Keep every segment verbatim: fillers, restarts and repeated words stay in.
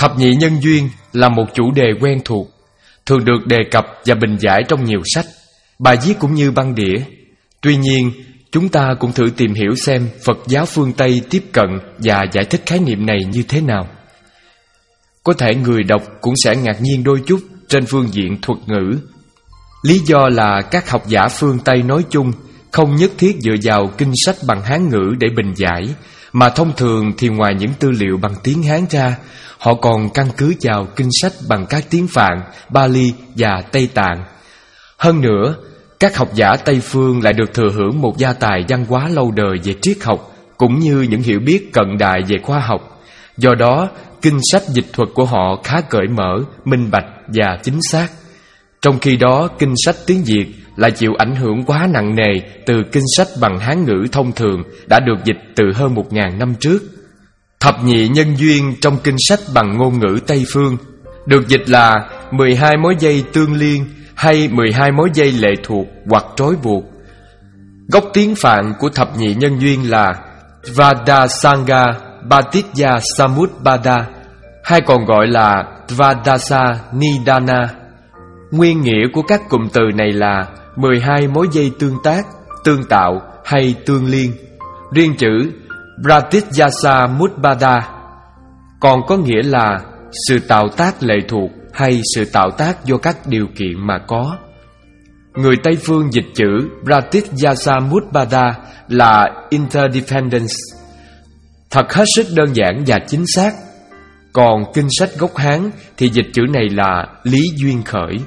Thập nhị nhân duyên là một chủ đề quen thuộc, thường được đề cập và bình giải trong nhiều sách, bài viết cũng như băng đĩa. Tuy nhiên, chúng ta cũng thử tìm hiểu xem Phật giáo phương Tây tiếp cận và giải thích khái niệm này như thế nào. Có thể người đọc cũng sẽ ngạc nhiên đôi chút trên phương diện thuật ngữ. Lý do là các học giả phương Tây nói chung không nhất thiết dựa vào kinh sách bằng Hán ngữ để bình giải, mà thông thường thì ngoài những tư liệu bằng tiếng Hán ra, họ còn căn cứ vào kinh sách bằng các tiếng Phạn, Pali và Tây Tạng. Hơn nữa, các học giả Tây phương lại được thừa hưởng một gia tài văn hóa lâu đời về triết học, cũng như những hiểu biết cận đại về khoa học. Do đó, kinh sách dịch thuật của họ khá cởi mở, minh bạch và chính xác. Trong khi đó, kinh sách tiếng Việt lại chịu ảnh hưởng quá nặng nề từ kinh sách bằng Hán ngữ thông thường đã được dịch từ hơn một ngàn năm trước. Thập nhị nhân duyên trong kinh sách bằng ngôn ngữ Tây phương được dịch là mười hai mối dây tương liên hay mười hai mối dây lệ thuộc hoặc trói buộc. Gốc tiếng Phạn của thập nhị nhân duyên là Tvadasanga Bhatitya Samutpada, hay còn gọi là Tvadasa Nidana. Nguyên nghĩa của các cụm từ này là mười hai mối dây tương tác, tương tạo hay tương liên. Riêng chữ Bratityasa Mutpada còn có nghĩa là sự tạo tác lệ thuộc hay sự tạo tác do các điều kiện mà có. Người Tây phương dịch chữ Bratityasa Mutpada là interdependence, thật hết sức đơn giản và chính xác. Còn kinh sách gốc Hán thì dịch chữ này là lý duyên khởi.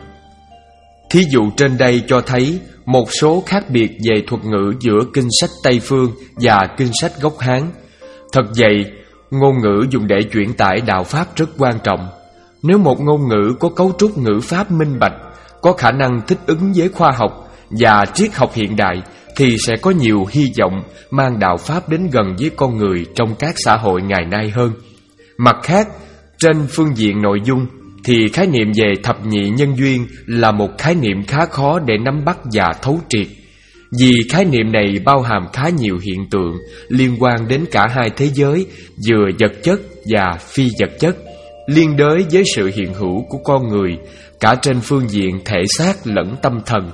Thí dụ trên đây cho thấy một số khác biệt về thuật ngữ giữa kinh sách Tây phương và kinh sách gốc Hán. Thật vậy, ngôn ngữ dùng để chuyển tải đạo pháp rất quan trọng. Nếu một ngôn ngữ có cấu trúc ngữ pháp minh bạch, có khả năng thích ứng với khoa học và triết học hiện đại, thì sẽ có nhiều hy vọng mang đạo pháp đến gần với con người trong các xã hội ngày nay hơn. Mặt khác, trên phương diện nội dung thì khái niệm về thập nhị nhân duyên là một khái niệm khá khó để nắm bắt và thấu triệt, vì khái niệm này bao hàm khá nhiều hiện tượng liên quan đến cả hai thế giới, vừa vật chất và phi vật chất, liên đới với sự hiện hữu của con người, cả trên phương diện thể xác lẫn tâm thần.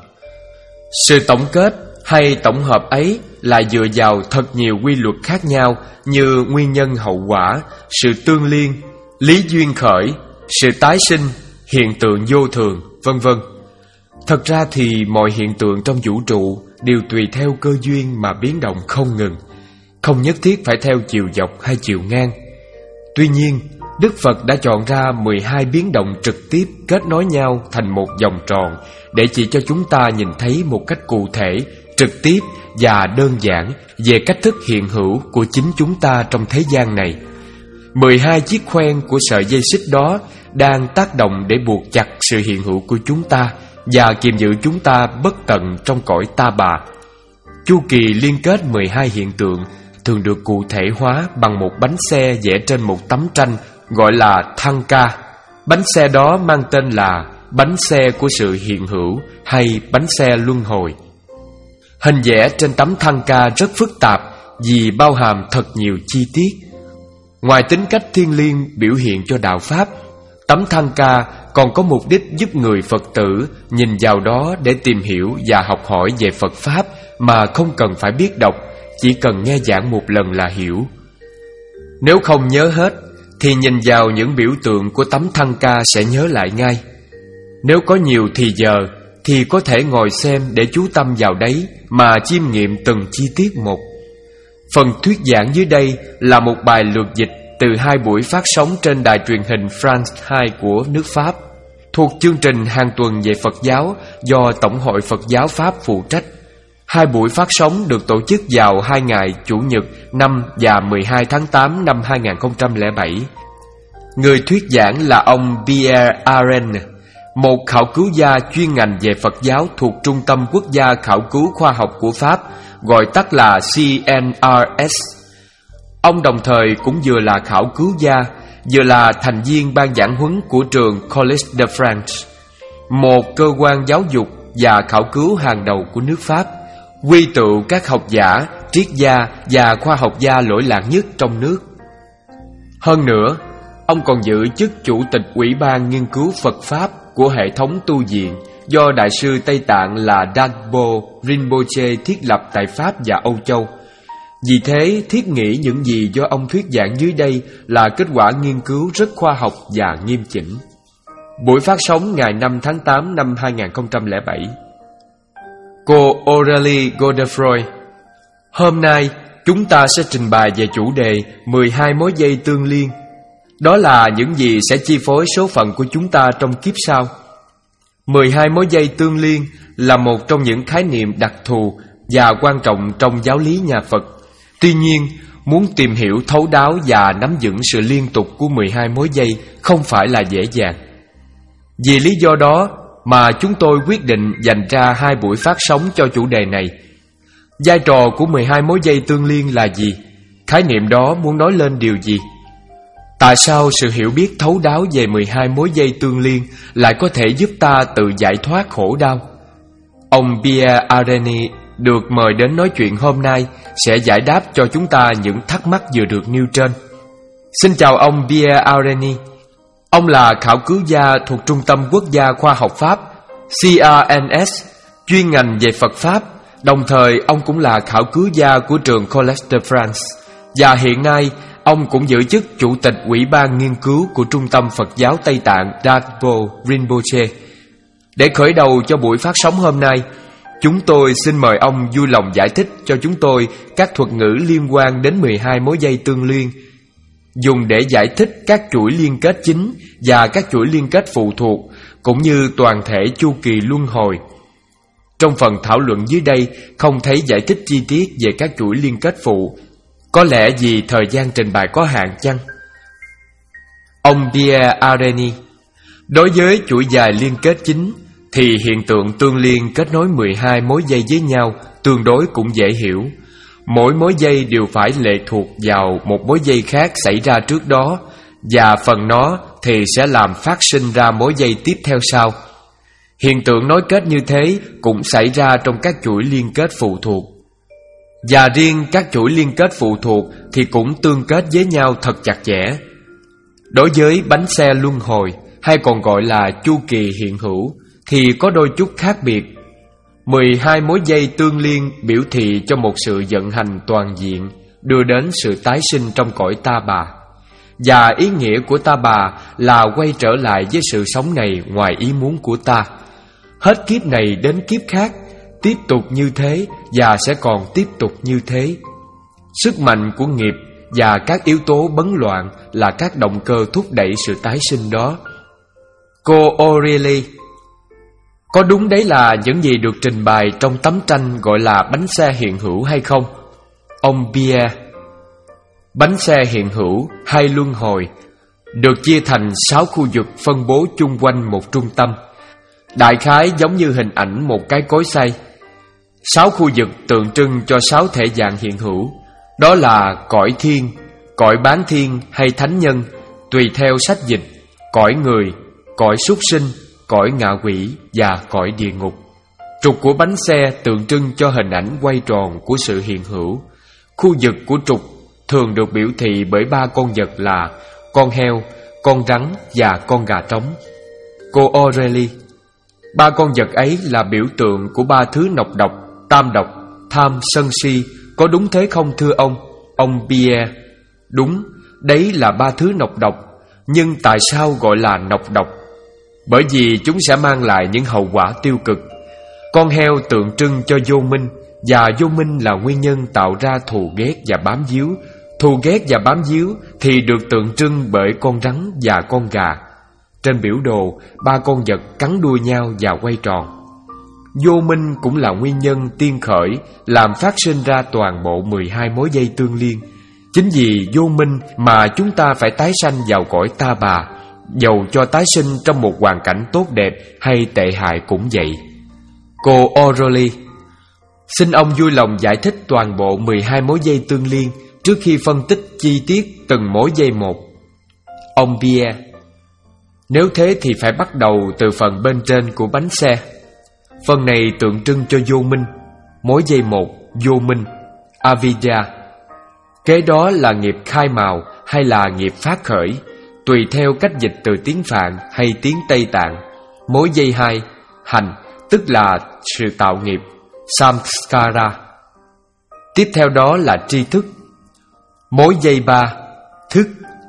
Sự tổng kết hay tổng hợp ấy lại dựa vào thật nhiều quy luật khác nhau như nguyên nhân hậu quả, sự tương liên, lý duyên khởi, sự tái sinh, hiện tượng vô thường, vân vân. Thật ra thì mọi hiện tượng trong vũ trụ đều tùy theo cơ duyên mà biến động không ngừng, không nhất thiết phải theo chiều dọc hay chiều ngang. Tuy nhiên, Đức Phật đã chọn ra mười hai biến động trực tiếp kết nối nhau thành một vòng tròn để chỉ cho chúng ta nhìn thấy một cách cụ thể, trực tiếp và đơn giản về cách thức hiện hữu của chính chúng ta trong thế gian này. Mười hai chiếc khoen của sợi dây xích đó đang tác động để buộc chặt sự hiện hữu của chúng ta và kiềm giữ chúng ta bất tận trong cõi ta bà. Chu kỳ liên kết mười hai hiện tượng thường được cụ thể hóa bằng một bánh xe vẽ trên một tấm tranh gọi là Thanka. Bánh xe đó mang tên là bánh xe của sự hiện hữu hay bánh xe luân hồi. Hình vẽ trên tấm Thanka rất phức tạp vì bao hàm thật nhiều chi tiết. Ngoài tính cách thiêng liêng biểu hiện cho đạo Pháp, tấm Thanka còn có mục đích giúp người Phật tử nhìn vào đó để tìm hiểu và học hỏi về Phật Pháp mà không cần phải biết đọc, chỉ cần nghe giảng một lần là hiểu. Nếu không nhớ hết, thì nhìn vào những biểu tượng của tấm Thanka sẽ nhớ lại ngay. Nếu có nhiều thì giờ, thì có thể ngồi xem để chú tâm vào đấy mà chiêm nghiệm từng chi tiết một. Phần thuyết giảng dưới đây là một bài lược dịch từ hai buổi phát sóng trên đài truyền hình France hai của nước Pháp, thuộc chương trình hàng tuần về Phật giáo do Tổng hội Phật giáo Pháp phụ trách. Hai buổi phát sóng được tổ chức vào hai ngày Chủ nhật năm và mười hai tháng tám năm hai nghìn không trăm lẻ bảy. Người thuyết giảng là ông Pierre Arend, một khảo cứu gia chuyên ngành về Phật giáo thuộc Trung tâm Quốc gia Khảo cứu Khoa học của Pháp, gọi tắt là C N R S. Ông đồng thời cũng vừa là khảo cứu gia, vừa là thành viên ban giảng huấn của trường Collège de France, một cơ quan giáo dục và khảo cứu hàng đầu của nước Pháp, quy tụ các học giả, triết gia và khoa học gia lỗi lạc nhất trong nước. Hơn nữa, Ông còn giữ chức Chủ tịch Ủy ban Nghiên cứu Phật Pháp của hệ thống tu viện do Đại sư Tây Tạng là Dagpo Rinpoche thiết lập tại Pháp và Âu Châu. Vì thế, thiết nghĩ những gì do ông thuyết giảng dưới đây là kết quả nghiên cứu rất khoa học và nghiêm chỉnh. Buổi phát sóng ngày năm tháng tám năm hai nghìn không trăm lẻ bảy. Cô Aurélie Godefroy: Hôm nay, chúng ta sẽ trình bày về chủ đề mười hai mối dây tương liên. Đó là những gì sẽ chi phối số phận của chúng ta trong kiếp sau. mười hai mối dây tương liên là một trong những khái niệm đặc thù và quan trọng trong giáo lý nhà Phật. Tuy nhiên, muốn tìm hiểu thấu đáo và nắm vững sự liên tục của mười hai mối dây không phải là dễ dàng. Vì lý do đó mà chúng tôi quyết định dành ra hai buổi phát sóng cho chủ đề này. Vai trò của mười hai mối dây tương liên là gì? Khái niệm đó muốn nói lên điều gì? Tại sao sự hiểu biết thấu đáo về mười hai mối dây tương liên lại có thể giúp ta tự giải thoát khổ đau? Ông Pierre Areni được mời đến nói chuyện hôm nay sẽ giải đáp cho chúng ta những thắc mắc vừa được nêu trên. Xin chào ông Pierre Areni. Ông là khảo cứu gia thuộc Trung tâm Quốc gia Khoa học Pháp C R N S, chuyên ngành về Phật Pháp. Đồng thời, ông cũng là khảo cứu gia của trường Collège de France. Và hiện nay, ông cũng giữ chức Chủ tịch Ủy ban Nghiên cứu của Trung tâm Phật giáo Tây Tạng Dagpo Rinpoche. Để khởi đầu cho buổi phát sóng hôm nay, chúng tôi xin mời ông vui lòng giải thích cho chúng tôi các thuật ngữ liên quan đến mười hai mối dây tương liên, dùng để giải thích các chuỗi liên kết chính và các chuỗi liên kết phụ thuộc, cũng như toàn thể chu kỳ luân hồi. Trong phần thảo luận dưới đây không thấy giải thích chi tiết về các chuỗi liên kết phụ, có lẽ vì thời gian trình bày có hạn chăng? Ông Pierre Areni: Đối với chuỗi dài liên kết chính thì hiện tượng tương liên kết nối mười hai mối dây với nhau tương đối cũng dễ hiểu. Mỗi mối dây đều phải lệ thuộc vào một mối dây khác xảy ra trước đó, và phần nó thì sẽ làm phát sinh ra mối dây tiếp theo sau. Hiện tượng nối kết như thế cũng xảy ra trong các chuỗi liên kết phụ thuộc. Và riêng các chuỗi liên kết phụ thuộc thì cũng tương kết với nhau thật chặt chẽ. Đối với bánh xe luân hồi, hay còn gọi là chu kỳ hiện hữu, thì có đôi chút khác biệt. mười hai mối dây tương liên biểu thị cho một sự vận hành toàn diện, đưa đến sự tái sinh trong cõi ta bà. Và ý nghĩa của ta bà là quay trở lại với sự sống này ngoài ý muốn của ta. Hết kiếp này đến kiếp khác, tiếp tục như thế và sẽ còn tiếp tục như thế. Sức mạnh của nghiệp và các yếu tố bấn loạn là các động cơ thúc đẩy sự tái sinh đó. Cô Aurélie: Có đúng đấy là những gì được trình bày trong tấm tranh gọi là bánh xe hiện hữu hay không? Ông Pierre: Bánh xe hiện hữu hay luân hồi được chia thành sáu khu vực phân bố chung quanh một trung tâm, đại khái giống như hình ảnh một cái cối xay. Sáu khu vực tượng trưng cho sáu thể dạng hiện hữu, đó là cõi thiên, cõi bán thiên hay thánh nhân, tùy theo sách dịch, cõi người, cõi súc sinh, cõi ngạ quỷ và cõi địa ngục. Trục của bánh xe tượng trưng cho hình ảnh quay tròn của sự hiện hữu. Khu vực của trục thường được biểu thị bởi ba con vật là con heo, con rắn và con gà trống. Cô Aurélie: Ba con vật ấy là biểu tượng của ba thứ nọc độc, tam độc, tham, sân si, có đúng thế không thưa ông? Ông Pierre: Đúng, đấy là ba thứ nọc độc. Nhưng tại sao gọi là nọc độc? Bởi vì chúng sẽ mang lại những hậu quả tiêu cực. Con heo tượng trưng cho vô minh, và vô minh là nguyên nhân tạo ra thù ghét và bám víu. Thù ghét và bám víu thì được tượng trưng bởi con rắn và con gà. Trên biểu đồ, ba con vật cắn đuôi nhau và quay tròn. Vô minh cũng là nguyên nhân tiên khởi làm phát sinh ra toàn bộ mười hai mối dây tương liên. Chính vì vô minh mà chúng ta phải tái sanh vào cõi ta bà, dầu cho tái sinh trong một hoàn cảnh tốt đẹp hay tệ hại cũng vậy. Cô Aurélie: Xin ông vui lòng giải thích toàn bộ mười hai mối dây tương liên trước khi phân tích chi tiết từng mối dây một. Ông Pierre: Nếu thế thì phải bắt đầu từ phần bên trên của bánh xe. Phần này tượng trưng cho vô minh. Mối dây một, vô minh, avidya. Kế đó là nghiệp khai mào hay là nghiệp phát khởi. tùy theo cách dịch từ tiếng Phạn hay tiếng Tây Tạng. Mối dây hai, hành, tức là sự tạo nghiệp, samskara. Tiếp theo đó là tri thức. Mối dây ba, thức.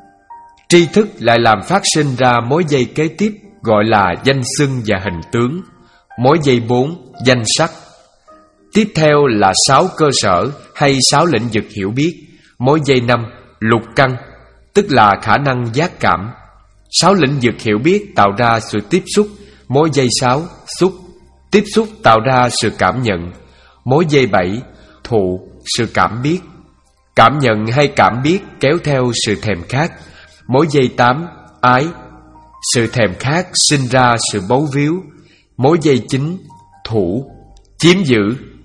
Tri thức lại làm phát sinh ra mối dây kế tiếp gọi là danh xưng và hình tướng. Mối dây bốn, danh sắc. Tiếp theo là sáu cơ sở hay sáu lĩnh vực hiểu biết. Mối dây năm, lục căn, tức là khả năng giác cảm. Sáu lĩnh vực hiểu biết tạo ra sự tiếp xúc. Mối dây sáu, xúc. Tiếp xúc tạo ra sự cảm nhận. Mối dây bảy, thụ, sự cảm biết. Cảm nhận hay cảm biết kéo theo sự thèm khát. Mối dây tám, ái. Sự thèm khát sinh ra sự bấu víu. Mối dây chín, thủ, chiếm giữ.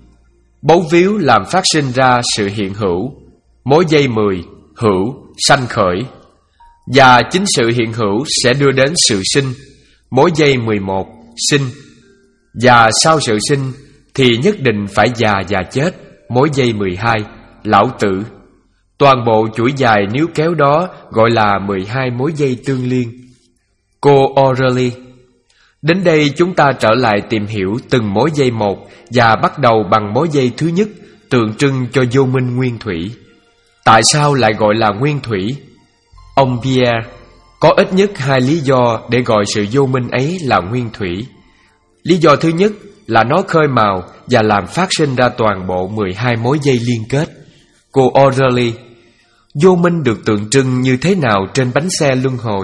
Bấu víu làm phát sinh ra sự hiện hữu. Mối dây mười, hữu, sanh khởi. Và chính sự hiện hữu sẽ đưa đến sự sinh. Mối dây mười một, sinh. Và sau sự sinh thì nhất định phải già và chết. Mối dây mười hai, lão tử. Toàn bộ chuỗi dài níu kéo đó gọi là mười hai mối dây tương liên. Co-orally. Đến đây chúng ta trở lại tìm hiểu từng mối dây một và bắt đầu bằng mối dây thứ nhất, tượng trưng cho vô minh nguyên thủy. Tại sao lại gọi là nguyên thủy? Ông Pierre có ít nhất hai lý do để gọi sự vô minh ấy là nguyên thủy. Lý do thứ nhất là nó khơi mào và làm phát sinh ra toàn bộ mười hai mối dây liên kết. Co-orally. Vô minh được tượng trưng như thế nào trên bánh xe luân hồi?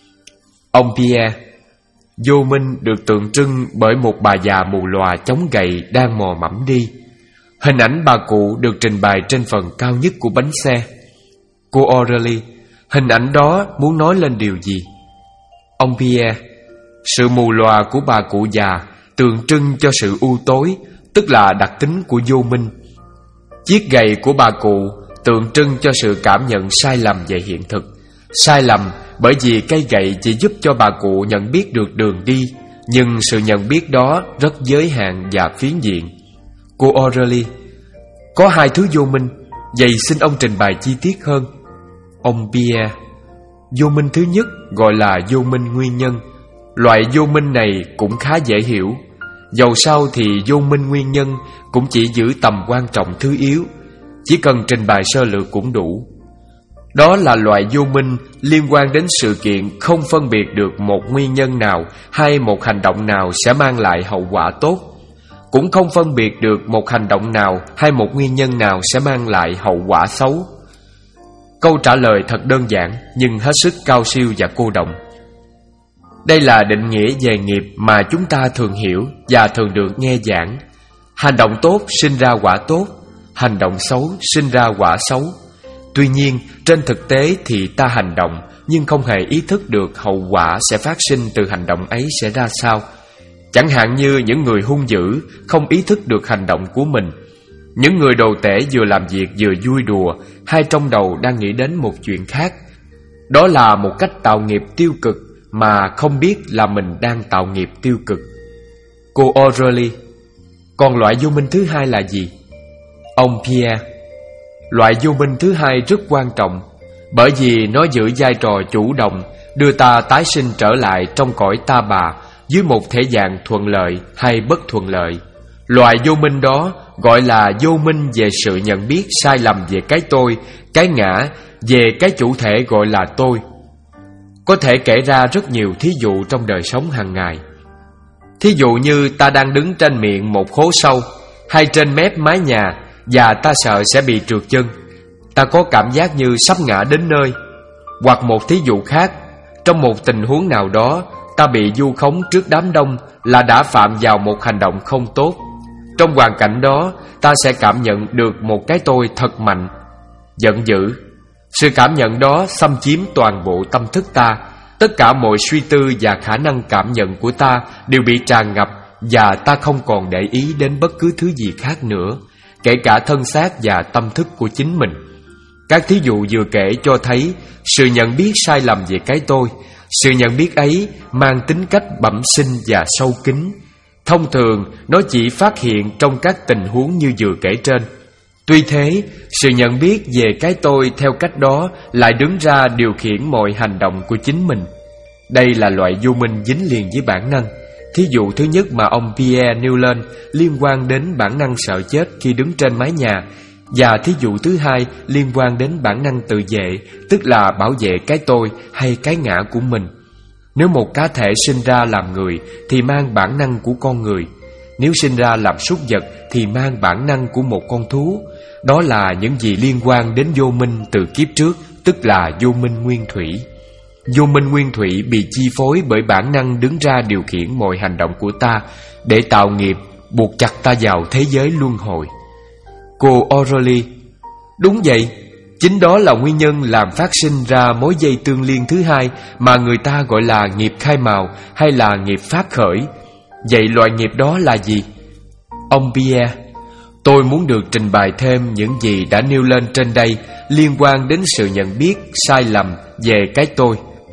Ông Pierre: vô minh được tượng trưng bởi một bà già mù lòa chống gậy đang mò mẫm đi. Hình ảnh bà cụ được trình bày trên phần cao nhất của bánh xe. Co-orally. Hình ảnh đó muốn nói lên điều gì? Ông Pierre: sự mù lòa của bà cụ già tượng trưng cho sự u tối, tức là đặc tính của vô minh. Chiếc gậy của bà cụ tượng trưng cho sự cảm nhận sai lầm về hiện thực. Sai lầm bởi vì cây gậy chỉ giúp cho bà cụ nhận biết được đường đi, nhưng sự nhận biết đó rất giới hạn và phiến diện. Co-orally. Có hai thứ vô minh, vậy xin ông trình bày chi tiết hơn. Ông Pierre: vô minh thứ nhất gọi là vô minh nguyên nhân. Loại vô minh này cũng khá dễ hiểu. Dầu sao thì vô minh nguyên nhân cũng chỉ giữ tầm quan trọng thứ yếu, chỉ cần trình bày sơ lược cũng đủ. Đó là loại vô minh liên quan đến sự kiện không phân biệt được một nguyên nhân nào hay một hành động nào sẽ mang lại hậu quả tốt, cũng không phân biệt được một hành động nào hay một nguyên nhân nào sẽ mang lại hậu quả xấu. Câu trả lời thật đơn giản nhưng hết sức cao siêu và cô động. Đây là định nghĩa về nghiệp mà chúng ta thường hiểu và thường được nghe giảng. Hành động tốt sinh ra quả tốt, hành động xấu sinh ra quả xấu. Tuy nhiên, trên thực tế thì ta hành động nhưng không hề ý thức được hậu quả sẽ phát sinh từ hành động ấy sẽ ra sao. Chẳng hạn như những người hung dữ không ý thức được hành động của mình. Những người đồ tể vừa làm việc vừa vui đùa, hay trong đầu đang nghĩ đến một chuyện khác. Đó là một cách tạo nghiệp tiêu cực mà không biết là mình đang tạo nghiệp tiêu cực. Co-orally. Còn loại vô minh thứ hai là gì? Ông Pierre: loại vô minh thứ hai rất quan trọng, bởi vì nó giữ vai trò chủ động, đưa ta tái sinh trở lại trong cõi ta bà dưới một thể dạng thuận lợi hay bất thuận lợi. Loại vô minh đó gọi là vô minh về sự nhận biết sai lầm về cái tôi, cái ngã, về cái chủ thể gọi là tôi. Có thể kể ra rất nhiều thí dụ trong đời sống hàng ngày. Thí dụ như ta đang đứng trên miệng một hố sâu hay trên mép mái nhà và ta sợ sẽ bị trượt chân. Ta có cảm giác như sắp ngã đến nơi. Hoặc một thí dụ khác, trong một tình huống nào đó ta bị vu khống trước đám đông là đã phạm vào một hành động không tốt. Trong hoàn cảnh đó, ta sẽ cảm nhận được một cái tôi thật mạnh, giận dữ. Sự cảm nhận đó xâm chiếm toàn bộ tâm thức ta. Tất cả mọi suy tư và khả năng cảm nhận của ta đều bị tràn ngập, và ta không còn để ý đến bất cứ thứ gì khác nữa, kể cả thân xác và tâm thức của chính mình. Các thí dụ vừa kể cho thấy sự nhận biết sai lầm về cái tôi. Sự nhận biết ấy mang tính cách bẩm sinh và sâu kín. Thông thường, nó chỉ phát hiện trong các tình huống như vừa kể trên. Tuy thế, sự nhận biết về cái tôi theo cách đó lại đứng ra điều khiển mọi hành động của chính mình. Đây là loại vô minh dính liền với bản năng. Thí dụ thứ nhất mà ông Pierre nêu lên liên quan đến bản năng sợ chết khi đứng trên mái nhà, và thí dụ thứ hai liên quan đến bản năng tự vệ, tức là bảo vệ cái tôi hay cái ngã của mình. Nếu một cá thể sinh ra làm người thì mang bản năng của con người, nếu sinh ra làm súc vật thì mang bản năng của một con thú. Đó là những gì liên quan đến vô minh từ kiếp trước, tức là vô minh nguyên thủy. Vô minh nguyên thủy bị chi phối bởi bản năng đứng ra điều khiển mọi hành động của ta để tạo nghiệp, buộc chặt ta vào thế giới luân hồi. Cô Aurélie: đúng vậy, chính đó là nguyên nhân làm phát sinh ra mối dây tương liên thứ hai mà người ta gọi là nghiệp khai mào hay là nghiệp phát khởi. Vậy loại nghiệp đó là gì? Ông Pierre: tôi muốn được trình bày thêm những gì đã nêu lên trên đây liên quan đến sự nhận biết sai lầm về cái tôi.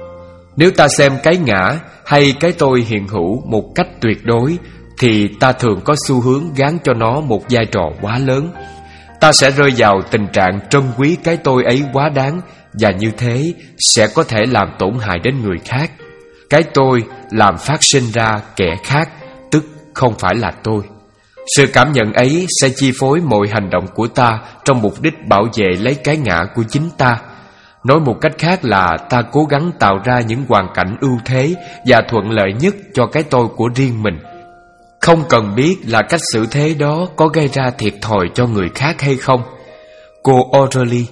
Nếu ta xem cái ngã hay cái tôi hiện hữu một cách tuyệt đối thì ta thường có xu hướng gán cho nó một vai trò quá lớn. Ta sẽ rơi vào tình trạng trân quý cái tôi ấy quá đáng, và như thế sẽ có thể làm tổn hại đến người khác. Cái tôi làm phát sinh ra kẻ khác, tức không phải là tôi. Sự cảm nhận ấy sẽ chi phối mọi hành động của ta trong mục đích bảo vệ lấy cái ngã của chính ta. Nói một cách khác là ta cố gắng tạo ra những hoàn cảnh ưu thế và thuận lợi nhất cho cái tôi của riêng mình, không cần biết là cách xử thế đó có gây ra thiệt thòi cho người khác hay không. Cô Aurélie: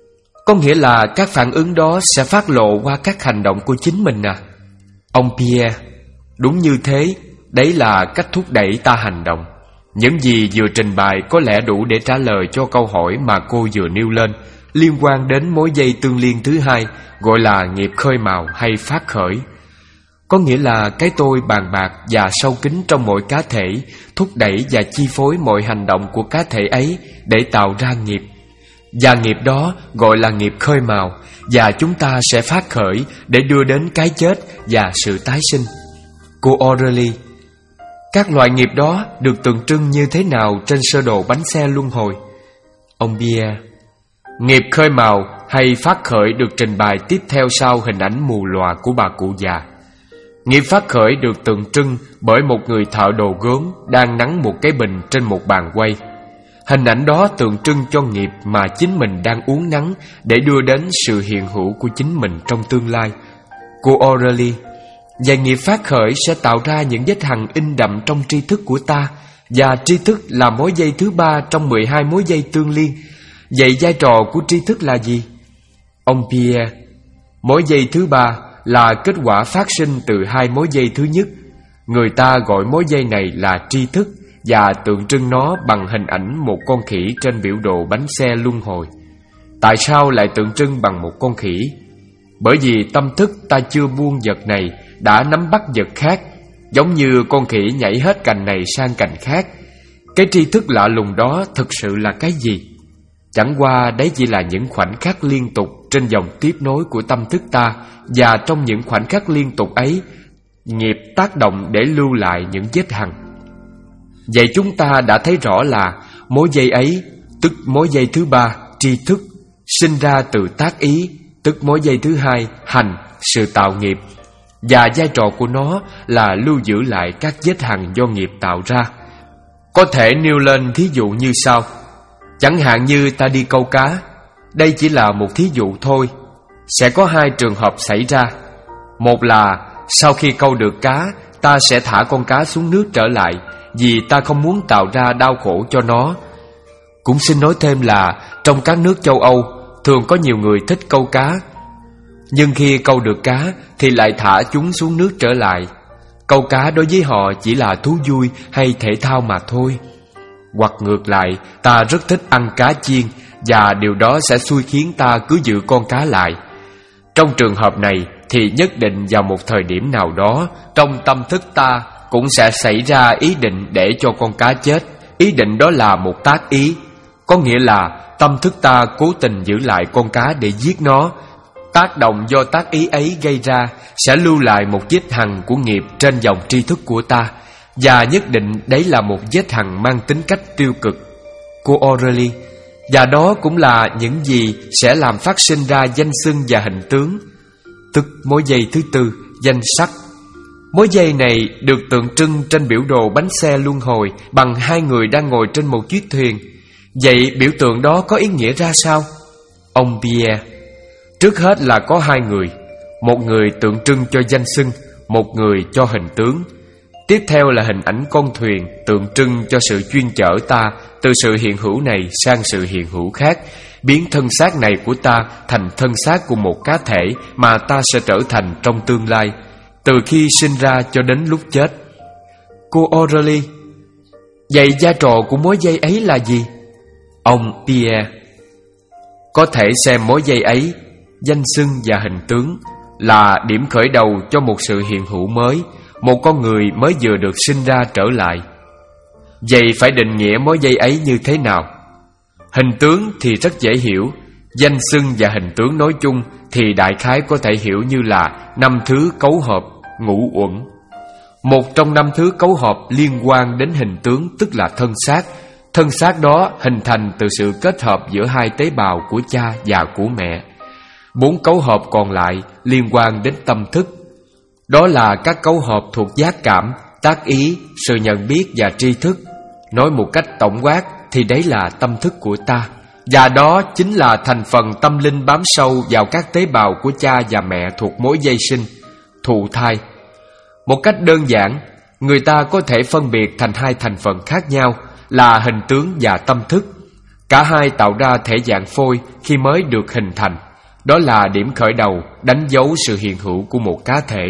có nghĩa là các phản ứng đó sẽ phát lộ qua các hành động của chính mình à? Ông Pierre: đúng như thế, đấy là cách thúc đẩy ta hành động. Những gì vừa trình bày có lẽ đủ để trả lời cho câu hỏi mà cô vừa nêu lên liên quan đến mối dây tương liên thứ hai, gọi là nghiệp khơi mào hay phát khởi. Có nghĩa là cái tôi bàn bạc và sâu kín trong mỗi cá thể thúc đẩy và chi phối mọi hành động của cá thể ấy để tạo ra nghiệp. Và nghiệp đó gọi là nghiệp khơi mào, và chúng ta sẽ phát khởi để đưa đến cái chết và sự tái sinh. Cô Aurélie: các loại nghiệp đó được tượng trưng như thế nào trên sơ đồ bánh xe luân hồi? Ông Pierre: nghiệp khơi mào hay phát khởi được trình bày tiếp theo sau hình ảnh mù lòa của bà cụ già. Nghiệp phát khởi được tượng trưng bởi một người thợ đồ gốm đang nắn một cái bình trên một bàn quay. Hình ảnh đó tượng trưng cho nghiệp mà chính mình đang uốn nắn để đưa đến sự hiện hữu của chính mình trong tương lai. Cô Aurélie: và nghiệp phát khởi sẽ tạo ra những vết hằn in đậm trong tri thức của ta, và tri thức là mối dây thứ ba trong mười hai mối dây tương liên. Vậy vai trò của tri thức là gì? Ông Pierre: mối dây thứ ba là kết quả phát sinh từ hai mối dây thứ nhất. Người ta gọi mối dây này là tri thức và tượng trưng nó bằng hình ảnh một con khỉ trên biểu đồ bánh xe luân hồi. Tại sao lại tượng trưng bằng một con khỉ? Bởi vì tâm thức ta chưa buông vật này đã nắm bắt vật khác, giống như con khỉ nhảy hết cành này sang cành khác. Cái tri thức lạ lùng đó thực sự là cái gì? Chẳng qua đấy chỉ là những khoảnh khắc liên tục trên dòng tiếp nối của tâm thức ta, và trong những khoảnh khắc liên tục ấy, nghiệp tác động để lưu lại những vết hằn. Vậy chúng ta đã thấy rõ là mối dây ấy, tức mối dây thứ ba, tri thức, sinh ra từ tác ý, tức mối dây thứ hai, hành, sự tạo nghiệp, và vai trò của nó là lưu giữ lại các vết hằn do nghiệp tạo ra. Có thể nêu lên thí dụ như sau. Chẳng hạn như ta đi câu cá. Đây chỉ là một thí dụ thôi. Sẽ có hai trường hợp xảy ra. Một là sau khi câu được cá, ta sẽ thả con cá xuống nước trở lại, vì ta không muốn tạo ra đau khổ cho nó. Cũng xin nói thêm là trong các nước châu Âu thường có nhiều người thích câu cá, nhưng khi câu được cá thì lại thả chúng xuống nước trở lại. Câu cá đối với họ chỉ là thú vui hay thể thao mà thôi. Hoặc ngược lại, ta rất thích ăn cá chiên, và điều đó sẽ xui khiến ta cứ giữ con cá lại. Trong trường hợp này thì nhất định vào một thời điểm nào đó, trong tâm thức ta cũng sẽ xảy ra ý định để cho con cá chết. Ý định đó là một tác ý, có nghĩa là tâm thức ta cố tình giữ lại con cá để giết nó. Tác động do tác ý ấy gây ra sẽ lưu lại một vết hằn của nghiệp trên dòng tri thức của ta, và nhất định đấy là một vết hằn mang tính cách tiêu cực. Cô Aurélie: và đó cũng là những gì sẽ làm phát sinh ra danh xưng và hình tướng, tức mối dây thứ tư, danh sắc. Mối dây này được tượng trưng trên biểu đồ bánh xe luân hồi bằng hai người đang ngồi trên một chiếc thuyền. Vậy biểu tượng đó có ý nghĩa ra sao? Ông Pierre: trước hết là có hai người, một người tượng trưng cho danh xưng, một người cho hình tướng. Tiếp theo là hình ảnh con thuyền tượng trưng cho sự chuyên chở ta từ sự hiện hữu này sang sự hiện hữu khác, biến thân xác này của ta thành thân xác của một cá thể mà ta sẽ trở thành trong tương lai, từ khi sinh ra cho đến lúc chết. Cô Aurélie: vậy vai trò của mối dây ấy là gì? Ông Pierre: có thể xem mối dây ấy, danh xưng và hình tướng, là điểm khởi đầu cho một sự hiện hữu mới, một con người mới vừa được sinh ra trở lại. Vậy phải định nghĩa mối dây ấy như thế nào? Hình tướng thì rất dễ hiểu, danh xưng và hình tướng nói chung thì đại khái có thể hiểu như là năm thứ cấu hợp, ngũ uẩn. Một trong năm thứ cấu hợp liên quan đến hình tướng tức là thân xác. Thân xác đó hình thành từ sự kết hợp giữa hai tế bào của cha và của mẹ. Bốn cấu hợp còn lại liên quan đến tâm thức. Đó là các cấu hợp thuộc giác cảm, tác ý, sự nhận biết và tri thức. Nói một cách tổng quát thì đấy là tâm thức của ta. Và đó chính là thành phần tâm linh bám sâu vào các tế bào của cha và mẹ thuộc mối dây sinh, thụ thai. Một cách đơn giản, người ta có thể phân biệt thành hai thành phần khác nhau là hình tướng và tâm thức. Cả hai tạo ra thể dạng phôi khi mới được hình thành. Đó là điểm khởi đầu, đánh dấu sự hiện hữu của một cá thể.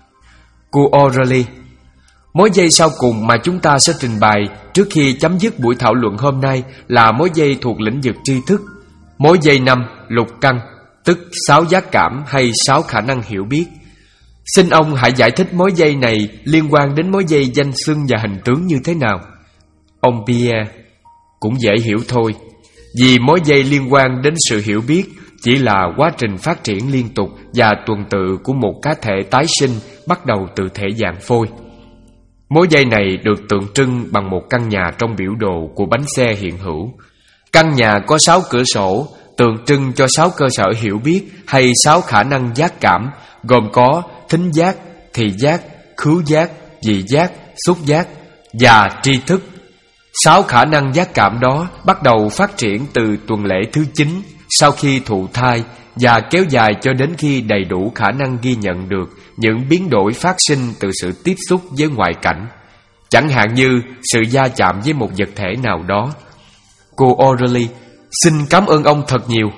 Cô Aurélie: mối dây sau cùng mà chúng ta sẽ trình bày trước khi chấm dứt buổi thảo luận hôm nay là mối dây thuộc lĩnh vực tri thức. Mối dây năm, lục căn, tức sáu giác cảm hay sáu khả năng hiểu biết. Xin ông hãy giải thích mối dây này liên quan đến mối dây danh xưng và hình tướng như thế nào? Ông Pierre: cũng dễ hiểu thôi, vì mối dây liên quan đến sự hiểu biết chỉ là quá trình phát triển liên tục và tuần tự của một cá thể tái sinh bắt đầu từ thể dạng phôi. Mối dây này được tượng trưng bằng một căn nhà trong biểu đồ của bánh xe hiện hữu. Căn nhà có sáu cửa sổ, tượng trưng cho sáu cơ sở hiểu biết hay sáu khả năng giác cảm, gồm có thính giác, thị giác, khứu giác, vị giác, xúc giác và tri thức. Sáu khả năng giác cảm đó bắt đầu phát triển từ tuần lễ thứ chín sau khi thụ thai và kéo dài cho đến khi đầy đủ khả năng ghi nhận được những biến đổi phát sinh từ sự tiếp xúc với ngoại cảnh, chẳng hạn như sự va chạm với một vật thể nào đó. Cô Aurélie: xin cảm ơn ông thật nhiều.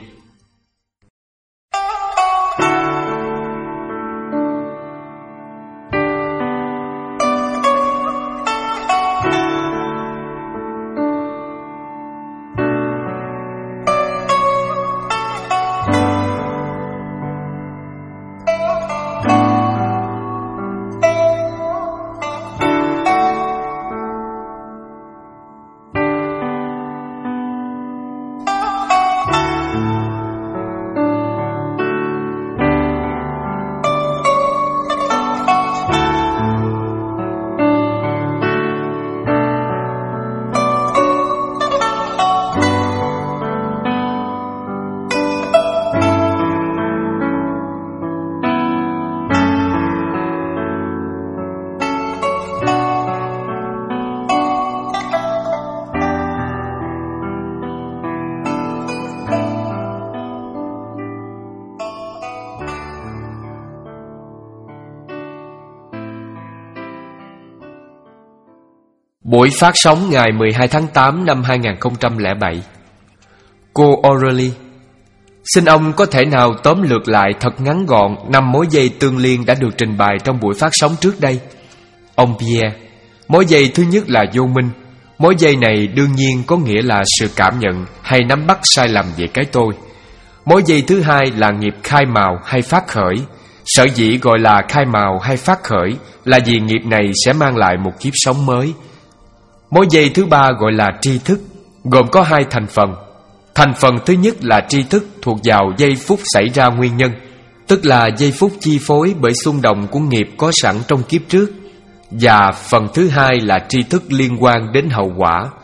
Buổi phát sóng ngày mười hai tháng tám năm hai nghìn không trăm lẻ bảy. Cô Aurélie: xin ông có thể nào tóm lược lại thật ngắn gọn năm mối dây tương liên đã được trình bày trong buổi phát sóng trước đây? Ông Pierre: mối dây thứ nhất là vô minh. Mối dây này đương nhiên có nghĩa là sự cảm nhận hay nắm bắt sai lầm về cái tôi. Mối dây thứ hai là nghiệp khai mào hay phát khởi. Sở dĩ gọi là khai mào hay phát khởi là vì nghiệp này sẽ mang lại một kiếp sống mới. Mối dây thứ ba gọi là tri thức, gồm có hai thành phần. Thành phần thứ nhất là tri thức thuộc vào giây phút xảy ra nguyên nhân, tức là giây phút chi phối bởi xung động của nghiệp có sẵn trong kiếp trước. Và phần thứ hai là tri thức liên quan đến hậu quả,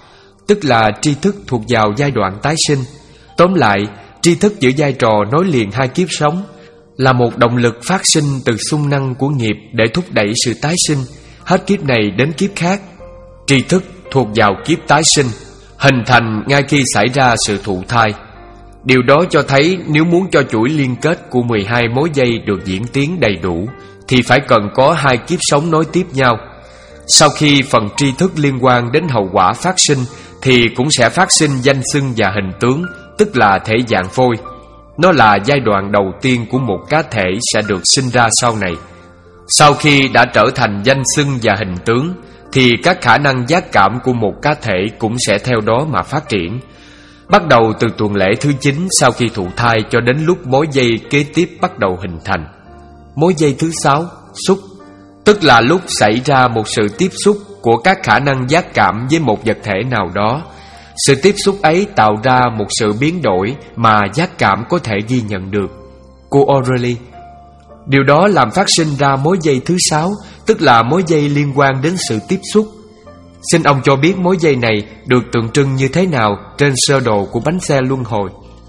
tức là tri thức thuộc vào giai đoạn tái sinh. Tóm lại, tri thức giữ vai trò nối liền hai kiếp sống, là một động lực phát sinh từ xung năng của nghiệp để thúc đẩy sự tái sinh, hết kiếp này đến kiếp khác. Tri thức thuộc vào kiếp tái sinh, hình thành ngay khi xảy ra sự thụ thai. Điều đó cho thấy nếu muốn cho chuỗi liên kết của mười hai mối dây được diễn tiến đầy đủ, thì phải cần có hai kiếp sống nối tiếp nhau. Sau khi phần tri thức liên quan đến hậu quả phát sinh, thì cũng sẽ phát sinh danh xưng và hình tướng, tức là thể dạng phôi. Nó là giai đoạn đầu tiên của một cá thể sẽ được sinh ra sau này. Sau khi đã trở thành danh xưng và hình tướng, thì các khả năng giác cảm của một cá thể cũng sẽ theo đó mà phát triển. Bắt đầu từ tuần lễ thứ chín sau khi thụ thai cho đến lúc mối dây kế tiếp bắt đầu hình thành. Mối dây thứ sáu, xúc, tức là lúc xảy ra một sự tiếp xúc của các khả năng giác cảm với một vật thể nào đó. Sự tiếp xúc ấy tạo ra một sự biến đổi mà giác cảm có thể ghi nhận được. Coorally. Điều đó làm phát sinh ra mối dây thứ sáu, tức là mối dây liên quan đến sự tiếp xúc. Xin ông cho biết mối dây này được tượng trưng như thế nào trên sơ đồ của bánh xe luân hồi.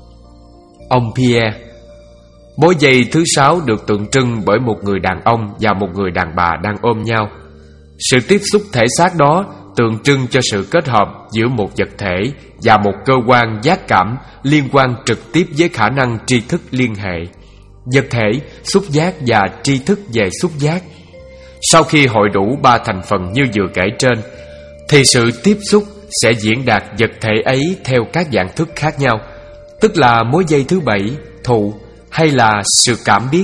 Ông Pierre. Mối dây thứ sáu được tượng trưng bởi một người đàn ông và một người đàn bà đang ôm nhau. Sự tiếp xúc thể xác đó tượng trưng cho sự kết hợp giữa một vật thể và một cơ quan giác cảm liên quan trực tiếp với khả năng tri thức liên hệ. Vật thể, xúc giác và tri thức về xúc giác. Sau khi hội đủ ba thành phần như vừa kể trên, thì sự tiếp xúc sẽ diễn đạt vật thể ấy theo các dạng thức khác nhau, tức là mối dây thứ bảy, thụ, hay là sự cảm biết,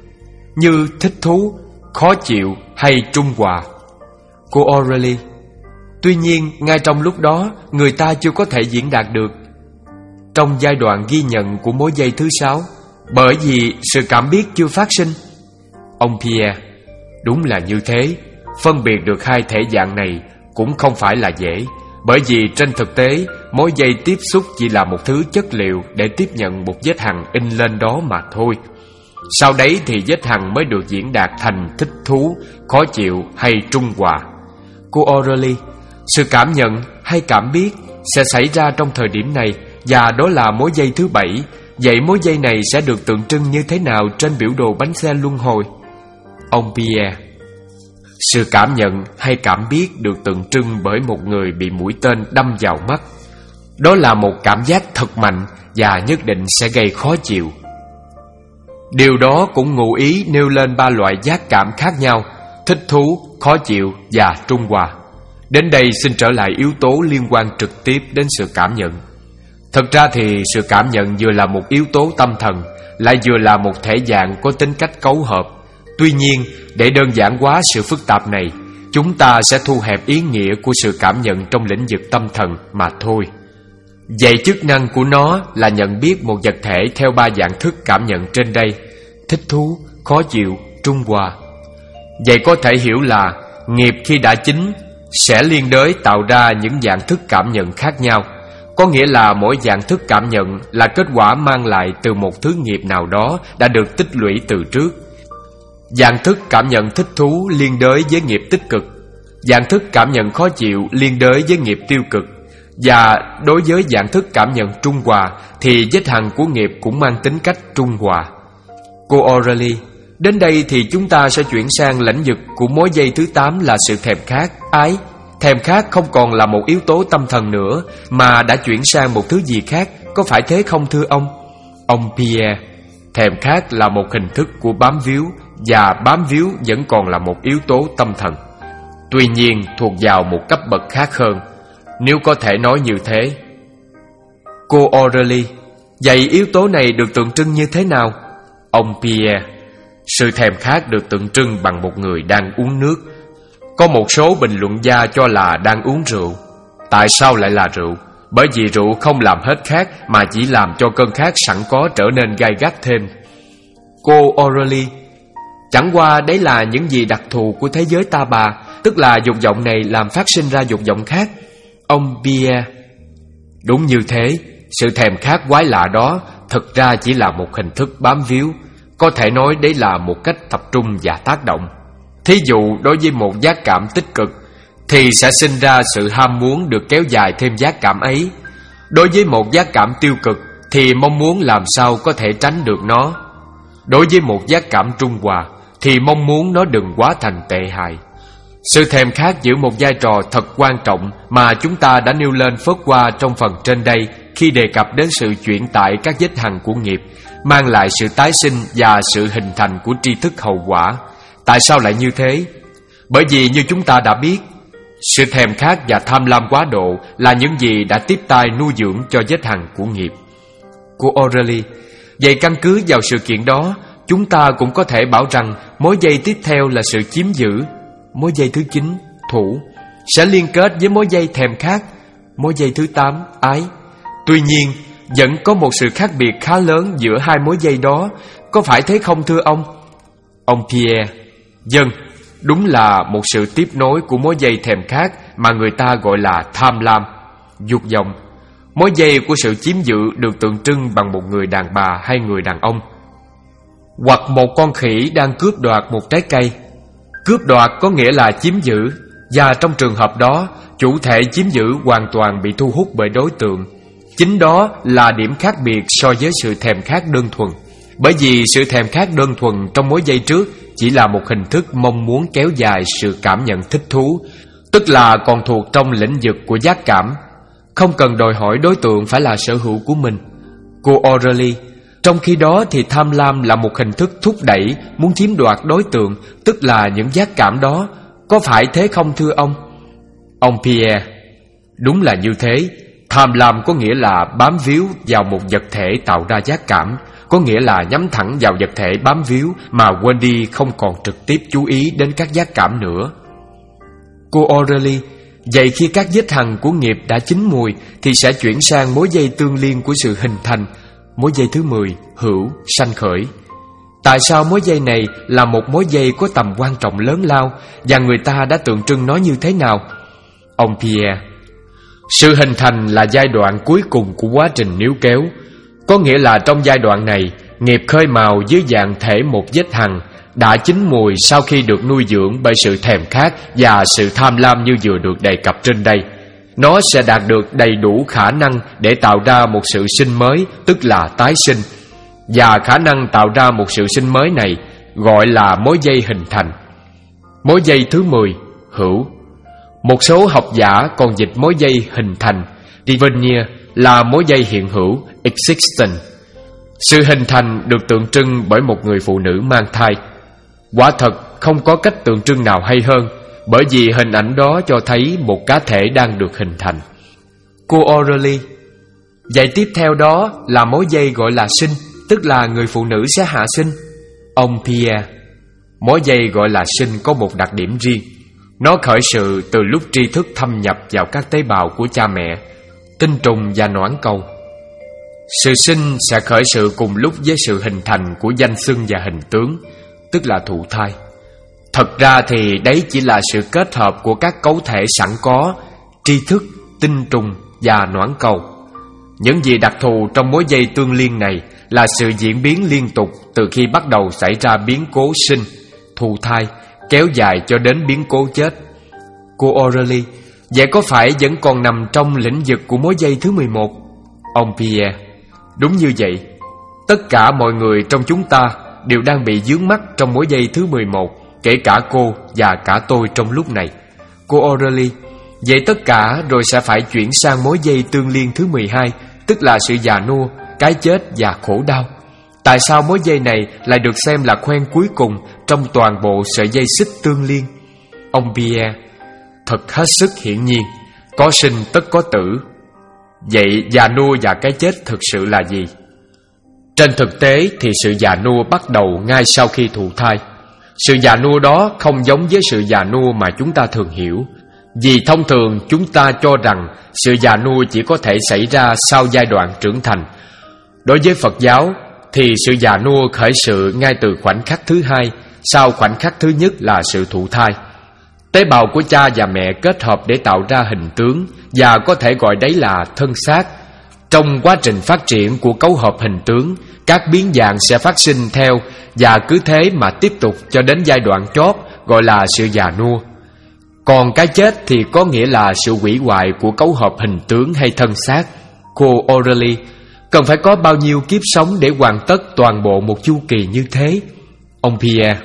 như thích thú, khó chịu hay trung hòa. Coorally. Tuy nhiên, ngay trong lúc đó, người ta chưa có thể diễn đạt được. Trong giai đoạn ghi nhận của mối dây thứ sáu, bởi vì sự cảm biết chưa phát sinh. Ông Pierre. Đúng là như thế. Phân biệt được hai thể dạng này cũng không phải là dễ, bởi vì trên thực tế, mối dây tiếp xúc chỉ là một thứ chất liệu để tiếp nhận một vết hằn in lên đó mà thôi. Sau đấy thì vết hằn mới được diễn đạt thành thích thú, khó chịu hay trung hòa. Coorally. Sự cảm nhận hay cảm biết sẽ xảy ra trong thời điểm này, và đó là mối dây thứ bảy. Vậy mối dây này sẽ được tượng trưng như thế nào trên biểu đồ bánh xe luân hồi? Ông Pierre. Sự cảm nhận hay cảm biết được tượng trưng bởi một người bị mũi tên đâm vào mắt. Đó là một cảm giác thật mạnh và nhất định sẽ gây khó chịu. Điều đó cũng ngụ ý nêu lên ba loại giác cảm khác nhau: thích thú, khó chịu và trung hòa. Đến đây xin trở lại yếu tố liên quan trực tiếp đến sự cảm nhận. Thật ra thì sự cảm nhận vừa là một yếu tố tâm thần, lại vừa là một thể dạng có tính cách cấu hợp. Tuy nhiên, để đơn giản hóa sự phức tạp này, chúng ta sẽ thu hẹp ý nghĩa của sự cảm nhận trong lĩnh vực tâm thần mà thôi. Vậy chức năng của nó là nhận biết một vật thể theo ba dạng thức cảm nhận trên đây: thích thú, khó chịu, trung hòa. Vậy có thể hiểu là nghiệp khi đã chín sẽ liên đới tạo ra những dạng thức cảm nhận khác nhau. Có nghĩa là mỗi dạng thức cảm nhận là kết quả mang lại từ một thứ nghiệp nào đó đã được tích lũy từ trước. Dạng thức cảm nhận thích thú liên đới với nghiệp tích cực, dạng thức cảm nhận khó chịu liên đới với nghiệp tiêu cực. Và đối với dạng thức cảm nhận trung hòa thì vết hằn của nghiệp cũng mang tính cách trung hòa. Coorally. Đến đây thì chúng ta sẽ chuyển sang lĩnh vực của mối dây thứ tám là sự thèm khát, ái. Thèm khát không còn là một yếu tố tâm thần nữa, mà đã chuyển sang một thứ gì khác, có phải thế không thưa ông? Ông Pierre. Thèm khát là một hình thức của bám víu, và bám víu vẫn còn là một yếu tố tâm thần. Tuy nhiên thuộc vào một cấp bậc khác hơn, nếu có thể nói như thế. Coorally. Vậy yếu tố này được tượng trưng như thế nào? Ông Pierre. Sự thèm khát được tượng trưng bằng một người đang uống nước. Có một số bình luận gia cho là đang uống rượu. Tại sao lại là rượu? Bởi vì rượu không làm hết khát, mà chỉ làm cho cơn khát sẵn có trở nên gay gắt thêm. Coorally. Chẳng qua đấy là những gì đặc thù của thế giới ta bà, tức là dục vọng này làm phát sinh ra dục vọng khác. Ông Pierre. Đúng như thế, sự thèm khát quái lạ đó thực ra chỉ là một hình thức bám víu. Có thể nói đấy là một cách tập trung và tác động. Thí dụ đối với một giác cảm tích cực thì sẽ sinh ra sự ham muốn được kéo dài thêm giác cảm ấy. Đối với một giác cảm tiêu cực thì mong muốn làm sao có thể tránh được nó. Đối với một giác cảm trung hòa thì mong muốn nó đừng quá thành tệ hại. Sự thèm khát giữ một vai trò thật quan trọng mà chúng ta đã nêu lên phớt qua trong phần trên đây khi đề cập đến sự chuyển tải các vết hằn của nghiệp, mang lại sự tái sinh và sự hình thành của tri thức hậu quả. Tại sao lại như thế? Bởi vì như chúng ta đã biết, sự thèm khát và tham lam quá độ là những gì đã tiếp tay nuôi dưỡng cho vết hằn của nghiệp. Cô Aurelie, vậy căn cứ vào sự kiện đó, chúng ta cũng có thể bảo rằng mối dây tiếp theo là sự chiếm giữ. Mối dây thứ chín, thủ, sẽ liên kết với mối dây thèm khát. Mối dây thứ tám, ái. Tuy nhiên, vẫn có một sự khác biệt khá lớn giữa hai mối dây đó. Có phải thế không thưa ông? Ông Pierre, vâng, đúng là một sự tiếp nối của mối dây thèm khát mà người ta gọi là tham lam, dục vọng. Mối dây của sự chiếm giữ được tượng trưng bằng một người đàn bà hay người đàn ông, hoặc một con khỉ đang cướp đoạt một trái cây. Cướp đoạt có nghĩa là chiếm giữ, và trong trường hợp đó, chủ thể chiếm giữ hoàn toàn bị thu hút bởi đối tượng. Chính đó là điểm khác biệt so với sự thèm khát đơn thuần. Bởi vì sự thèm khát đơn thuần trong mối dây trước chỉ là một hình thức mong muốn kéo dài sự cảm nhận thích thú, tức là còn thuộc trong lĩnh vực của giác cảm, không cần đòi hỏi đối tượng phải là sở hữu của mình. Cô Aurelie, trong khi đó thì tham lam là một hình thức thúc đẩy muốn chiếm đoạt đối tượng, tức là những giác cảm đó. Có phải thế không thưa ông? Ông Pierre, đúng là như thế. Tham lam có nghĩa là bám víu vào một vật thể tạo ra giác cảm, có nghĩa là nhắm thẳng vào vật thể bám víu mà quên đi không còn trực tiếp chú ý đến các giác cảm nữa. Cô Aurelie, vậy khi các vết hằn của nghiệp đã chín mùi thì sẽ chuyển sang mối dây tương liên của sự hình thành. Mối dây thứ mười, hữu, sanh khởi. Tại sao mối dây này là một mối dây có tầm quan trọng lớn lao, và người ta đã tượng trưng nó như thế nào? Ông Pierre, sự hình thành là giai đoạn cuối cùng của quá trình níu kéo. Có nghĩa là trong giai đoạn này, nghiệp khơi mào dưới dạng thể một vết hằn đã chín mùi sau khi được nuôi dưỡng bởi sự thèm khát và sự tham lam như vừa được đề cập trên đây. Nó sẽ đạt được đầy đủ khả năng để tạo ra một sự sinh mới, tức là tái sinh. Và khả năng tạo ra một sự sinh mới này gọi là mối dây hình thành. Mối dây thứ mười, hữu. Một số học giả còn dịch mối dây hình thành, devenir, là mối dây hiện hữu, existence. Sự hình thành được tượng trưng bởi một người phụ nữ mang thai. Quả thật không có cách tượng trưng nào hay hơn, bởi vì hình ảnh đó cho thấy một cá thể đang được hình thành. Cô Aurelie, vậy tiếp theo đó là mối dây gọi là sinh, tức là người phụ nữ sẽ hạ sinh. Ông Pierre, mối dây gọi là sinh có một đặc điểm riêng. Nó khởi sự từ lúc tri thức thâm nhập vào các tế bào của cha mẹ, tinh trùng và noãn cầu. Sự sinh sẽ khởi sự cùng lúc với sự hình thành của danh xưng và hình tướng, tức là thụ thai. Thật ra thì đấy chỉ là sự kết hợp của các cấu thể sẵn có, tri thức, tinh trùng và noãn cầu. Những gì đặc thù trong mối dây tương liên này là sự diễn biến liên tục từ khi bắt đầu xảy ra biến cố sinh, thụ thai, kéo dài cho đến biến cố chết. Cô Aurelie, vậy có phải vẫn còn nằm trong lĩnh vực của mối dây thứ mười một? Ông Pierre, đúng như vậy. Tất cả mọi người trong chúng ta đều đang bị vướng mắc trong mối dây thứ mười một, kể cả cô và cả tôi trong lúc này. Cô Aurelie, vậy tất cả rồi sẽ phải chuyển sang mối dây tương liên thứ mười hai, tức là sự già nua, cái chết và khổ đau. Tại sao mối dây này lại được xem là khoen cuối cùng trong toàn bộ sợi dây xích tương liên? Ông Pierre, thật hết sức hiển nhiên, có sinh tất có tử. Vậy già nua và cái chết thực sự là gì? Trên thực tế thì sự già nua bắt đầu ngay sau khi thụ thai. Sự già nua đó không giống với sự già nua mà chúng ta thường hiểu, vì thông thường chúng ta cho rằng sự già nua chỉ có thể xảy ra sau giai đoạn trưởng thành. Đối với Phật giáo thì sự già nua khởi sự ngay từ khoảnh khắc thứ hai, sau khoảnh khắc thứ nhất là sự thụ thai. Tế bào của cha và mẹ kết hợp để tạo ra hình tướng, và có thể gọi đấy là thân xác. Trong quá trình phát triển của cấu hợp hình tướng, các biến dạng sẽ phát sinh theo, và cứ thế mà tiếp tục cho đến giai đoạn chót gọi là sự già nua. Còn cái chết thì có nghĩa là sự hủy hoại của cấu hợp hình tướng hay thân xác. Cô Aurelie, cần phải có bao nhiêu kiếp sống để hoàn tất toàn bộ một chu kỳ như thế? Ông Pierre,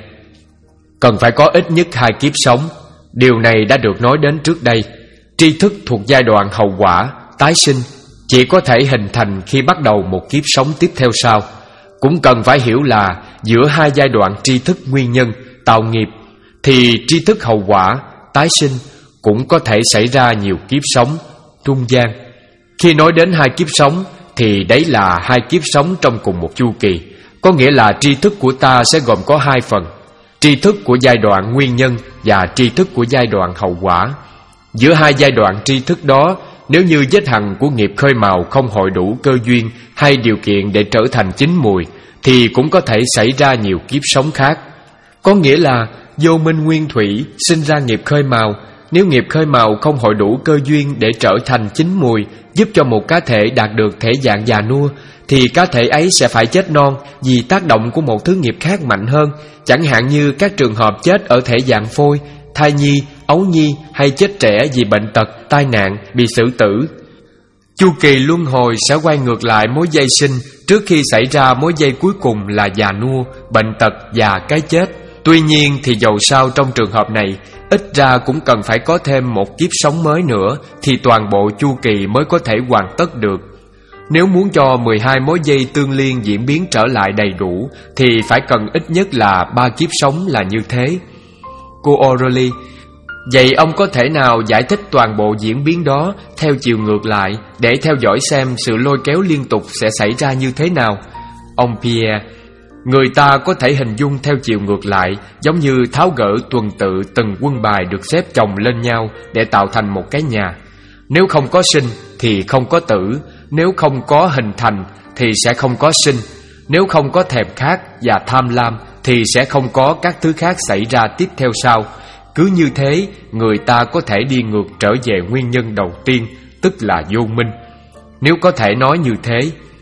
cần phải có ít nhất hai kiếp sống. Điều này đã được nói đến trước đây. Tri thức thuộc giai đoạn hậu quả, tái sinh, chỉ có thể hình thành khi bắt đầu một kiếp sống tiếp theo sau. Cũng cần phải hiểu là giữa hai giai đoạn tri thức nguyên nhân, tạo nghiệp, thì tri thức hậu quả, tái sinh cũng có thể xảy ra nhiều kiếp sống trung gian. Khi nói đến hai kiếp sống thì đấy là hai kiếp sống trong cùng một chu kỳ. Có nghĩa là tri thức của ta sẽ gồm có hai phần: tri thức của giai đoạn nguyên nhân và tri thức của giai đoạn hậu quả. Giữa hai giai đoạn tri thức đó, nếu như vết hằn của nghiệp khơi mào không hội đủ cơ duyên hay điều kiện để trở thành chín mùi, thì cũng có thể xảy ra nhiều kiếp sống khác. Có nghĩa là vô minh nguyên thủy sinh ra nghiệp khơi mào. Nếu nghiệp khơi mào không hội đủ cơ duyên để trở thành chín mùi, giúp cho một cá thể đạt được thể dạng già nua, thì cá thể ấy sẽ phải chết non vì tác động của một thứ nghiệp khác mạnh hơn, chẳng hạn như các trường hợp chết ở thể dạng phôi, thai nhi, ấu nhi, hay chết trẻ vì bệnh tật, tai nạn, bị xử tử. Chu kỳ luân hồi sẽ quay ngược lại mối dây sinh trước khi xảy ra mối dây cuối cùng là già nua, bệnh tật và cái chết. Tuy nhiên thì dầu sao trong trường hợp này, ít ra cũng cần phải có thêm một kiếp sống mới nữa thì toàn bộ chu kỳ mới có thể hoàn tất được. Nếu muốn cho mười hai mối dây tương liên diễn biến trở lại đầy đủ thì phải cần ít nhất là ba kiếp sống là như thế. Cô Aurelie, vậy ông có thể nào giải thích toàn bộ diễn biến đó theo chiều ngược lại để theo dõi xem sự lôi kéo liên tục sẽ xảy ra như thế nào? Ông Pierre, người ta có thể hình dung theo chiều ngược lại giống như tháo gỡ tuần tự từng quân bài được xếp chồng lên nhau để tạo thành một cái nhà. Nếu không có sinh thì không có tử, nếu không có hình thành thì sẽ không có sinh, nếu không có thèm khát và tham lam thì sẽ không có các thứ khác xảy ra tiếp theo sau. Cứ như thế, người ta có thể đi ngược trở về nguyên nhân đầu tiên, tức là vô minh. Nếu có thể nói như thế.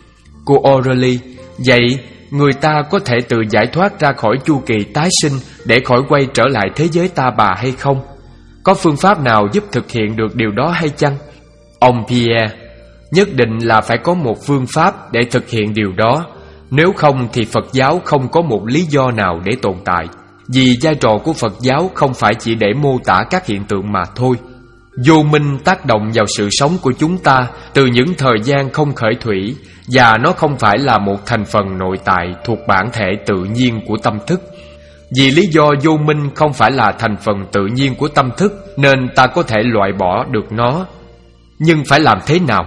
Cô Aurelie, vậy người ta có thể tự giải thoát ra khỏi chu kỳ tái sinh để khỏi quay trở lại thế giới ta bà hay không? Có phương pháp nào giúp thực hiện được điều đó hay chăng? Ông Pierre, nhất định là phải có một phương pháp để thực hiện điều đó. Nếu không thì Phật giáo không có một lý do nào để tồn tại. Vì vai trò của Phật giáo không phải chỉ để mô tả các hiện tượng mà thôi. Vô minh tác động vào sự sống của chúng ta từ những thời gian không khởi thủy, và nó không phải là một thành phần nội tại thuộc bản thể tự nhiên của tâm thức. Vì lý do vô minh không phải là thành phần tự nhiên của tâm thức nên ta có thể loại bỏ được nó. Nhưng phải làm thế nào?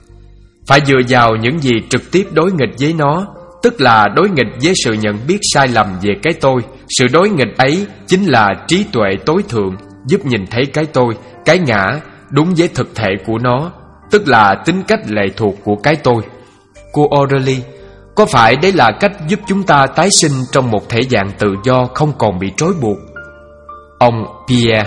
Phải dựa vào những gì trực tiếp đối nghịch với nó, tức là đối nghịch với sự nhận biết sai lầm về cái tôi. Sự đối nghịch ấy chính là trí tuệ tối thượng, giúp nhìn thấy cái tôi, cái ngã đúng với thực thể của nó, tức là tính cách lệ thuộc của cái tôi. Cô Aurelie, có phải đấy là cách giúp chúng ta tái sinh trong một thể dạng tự do không còn bị trói buộc? Ông Pierre,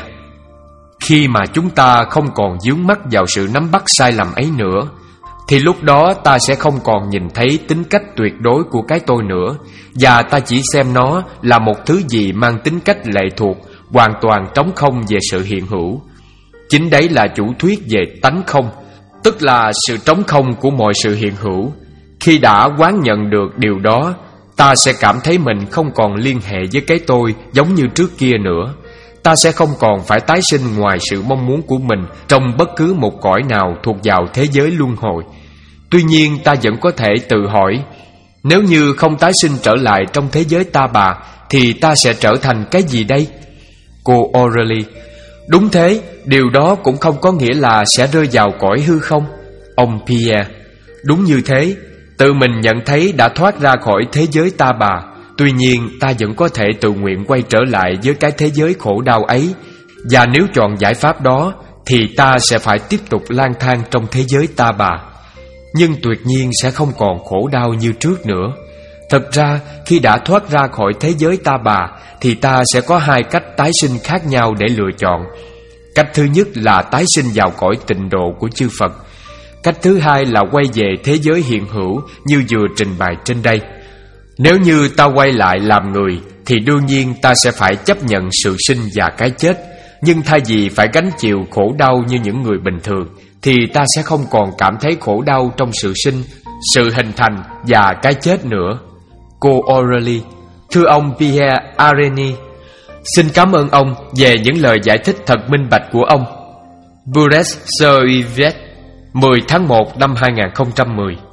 khi mà chúng ta không còn vướng mắc vào sự nắm bắt sai lầm ấy nữa, thì lúc đó ta sẽ không còn nhìn thấy tính cách tuyệt đối của cái tôi nữa, và ta chỉ xem nó là một thứ gì mang tính cách lệ thuộc, hoàn toàn trống không về sự hiện hữu. Chính đấy là chủ thuyết về tánh không, tức là sự trống không của mọi sự hiện hữu. Khi đã quán nhận được điều đó, ta sẽ cảm thấy mình không còn liên hệ với cái tôi giống như trước kia nữa. Ta sẽ không còn phải tái sinh ngoài sự mong muốn của mình trong bất cứ một cõi nào thuộc vào thế giới luân hồi. Tuy nhiên ta vẫn có thể tự hỏi, nếu như không tái sinh trở lại trong thế giới ta bà thì ta sẽ trở thành cái gì đây? Cô Aurelie, đúng thế, điều đó cũng không có nghĩa là sẽ rơi vào cõi hư không. Ông Pierre, đúng như thế, tự mình nhận thấy đã thoát ra khỏi thế giới ta bà. Tuy nhiên ta vẫn có thể tự nguyện quay trở lại với cái thế giới khổ đau ấy. Và nếu chọn giải pháp đó thì ta sẽ phải tiếp tục lang thang trong thế giới ta bà, nhưng tuyệt nhiên sẽ không còn khổ đau như trước nữa. Thật ra khi đã thoát ra khỏi thế giới ta bà thì ta sẽ có hai cách tái sinh khác nhau để lựa chọn. Cách thứ nhất là tái sinh vào cõi tịnh độ của chư Phật. Cách thứ hai là quay về thế giới hiện hữu như vừa trình bày trên đây. Nếu như ta quay lại làm người thì đương nhiên ta sẽ phải chấp nhận sự sinh và cái chết. Nhưng thay vì phải gánh chịu khổ đau như những người bình thường, thì ta sẽ không còn cảm thấy khổ đau trong sự sinh, sự hình thành và cái chết nữa. Cô O'Reilly. Thưa ông Pierre Areni, xin cảm ơn ông về những lời giải thích thật minh bạch của ông. Buret Serviet, mười tháng một năm hai nghìn không trăm mười.